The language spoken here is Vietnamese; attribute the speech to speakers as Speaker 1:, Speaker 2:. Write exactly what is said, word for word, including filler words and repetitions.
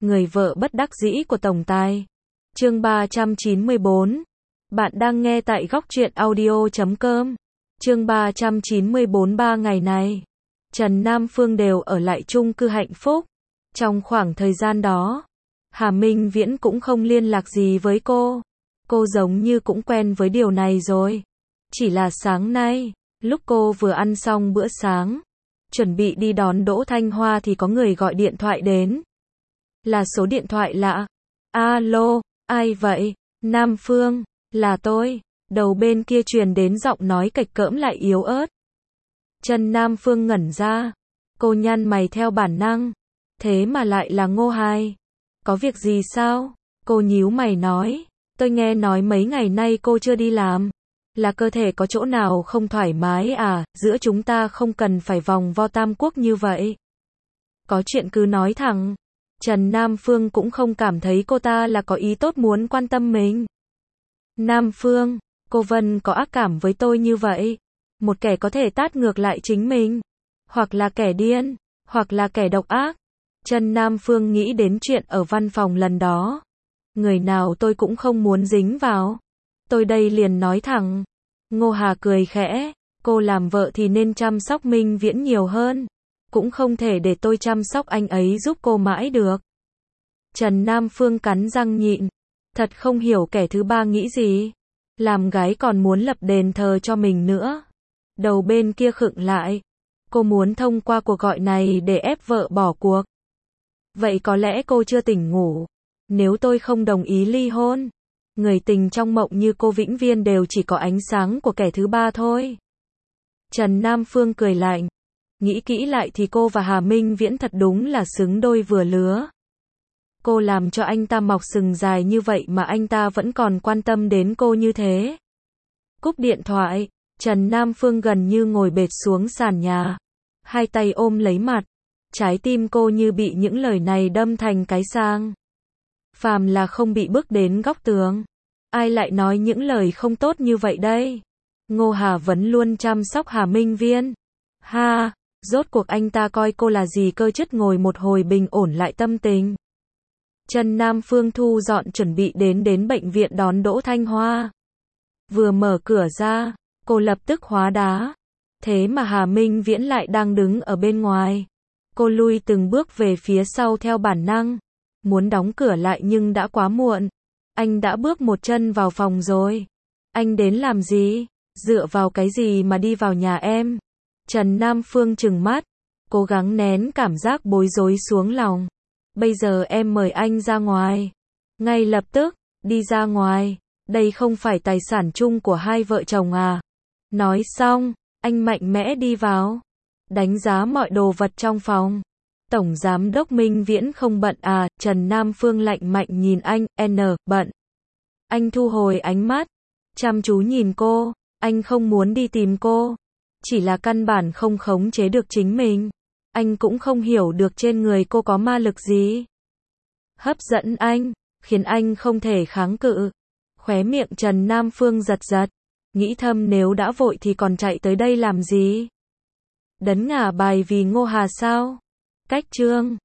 Speaker 1: người vợ bất đắc dĩ của tổng tài. Chương ba trăm chín mươi bốn. Bạn đang nghe tại góc truyện audio chấm com. Chương ba trăm chín mươi bốn. Ba ngày này, Trần Nam Phương đều ở lại chung cư Hạnh Phúc. Trong khoảng thời gian đó, Hà Minh Viễn cũng không liên lạc gì với cô. Cô giống như cũng quen với điều này rồi. Chỉ là sáng nay, lúc cô vừa ăn xong bữa sáng, chuẩn bị đi đón Đỗ Thanh Hoa thì có người gọi điện thoại đến. Là số điện thoại lạ. Alo, ai vậy? Nam Phương, là tôi. Đầu bên kia truyền đến giọng nói cạch cỡm lại yếu ớt. Trần Nam Phương ngẩn ra. Cô nhăn mày theo bản năng. Thế mà lại là Ngô Hai. Có việc gì sao? Cô nhíu mày nói. Tôi nghe nói mấy ngày nay cô chưa đi làm. Là cơ thể có chỗ nào không thoải mái à? Giữa chúng ta không cần phải vòng vo tam quốc như vậy. Có chuyện cứ nói thẳng. Trần Nam Phương cũng không cảm thấy cô ta là có ý tốt muốn quan tâm mình. Nam Phương, cô Vân có ác cảm với tôi như vậy. Một kẻ có thể tát ngược lại chính mình. Hoặc là kẻ điên, hoặc là kẻ độc ác. Trần Nam Phương nghĩ đến chuyện ở văn phòng lần đó. Người nào tôi cũng không muốn dính vào. Tôi đây liền nói thẳng. Ngô Hà cười khẽ. Cô làm vợ thì nên chăm sóc Minh Viễn nhiều hơn. Cũng không thể để tôi chăm sóc anh ấy giúp cô mãi được. Trần Nam Phương cắn răng nhịn. Thật không hiểu kẻ thứ ba nghĩ gì. Làm gái còn muốn lập đền thờ cho mình nữa. Đầu bên kia khựng lại. Cô muốn thông qua cuộc gọi này để ép vợ bỏ cuộc. Vậy có lẽ cô chưa tỉnh ngủ. Nếu tôi không đồng ý ly hôn, người tình trong mộng như cô vĩnh viễn đều chỉ có ánh sáng của kẻ thứ ba thôi. Trần Nam Phương cười lạnh. Nghĩ kỹ lại thì cô và Hà Minh Viễn thật đúng là xứng đôi vừa lứa. Cô làm cho anh ta mọc sừng dài như vậy mà anh ta vẫn còn quan tâm đến cô như thế. Cúp điện thoại, Trần Nam Phương gần như ngồi bệt xuống sàn nhà. Hai tay ôm lấy mặt. Trái tim cô như bị những lời này đâm thành cái sang. Phàm là không bị bước đến góc tường. Ai lại nói những lời không tốt như vậy đây? Ngô Hà vẫn luôn chăm sóc Hà Minh Viễn. Ha, rốt cuộc anh ta coi cô là gì cơ chứ? Ngồi một hồi bình ổn lại tâm tình. Trần Nam Phương thu dọn chuẩn bị đến đến bệnh viện đón Đỗ Thanh Hoa. Vừa mở cửa ra, cô lập tức hóa đá. Thế mà Hà Minh Viễn lại đang đứng ở bên ngoài. Cô lui từng bước về phía sau theo bản năng. Muốn đóng cửa lại nhưng đã quá muộn. Anh đã bước một chân vào phòng rồi. Anh đến làm gì? Dựa vào cái gì mà đi vào nhà em? Trần Nam Phương trừng mắt. Cố gắng nén cảm giác bối rối xuống lòng. Bây giờ em mời anh ra ngoài. Ngay lập tức, đi ra ngoài. Đây không phải tài sản chung của hai vợ chồng à? Nói xong, anh mạnh mẽ đi vào. Đánh giá mọi đồ vật trong phòng. Tổng giám đốc Minh Viễn không bận à? Trần Nam Phương lạnh mạnh nhìn anh. N, bận. Anh thu hồi ánh mắt. Chăm chú nhìn cô. Anh không muốn đi tìm cô. Chỉ là căn bản không khống chế được chính mình. Anh cũng không hiểu được trên người cô có ma lực gì. Hấp dẫn anh, khiến anh không thể kháng cự. Khóe miệng Trần Nam Phương giật giật. Nghĩ thầm nếu đã vội thì còn chạy tới đây làm gì? Đấn ngả bài vì Ngô Hà sao? Cách chương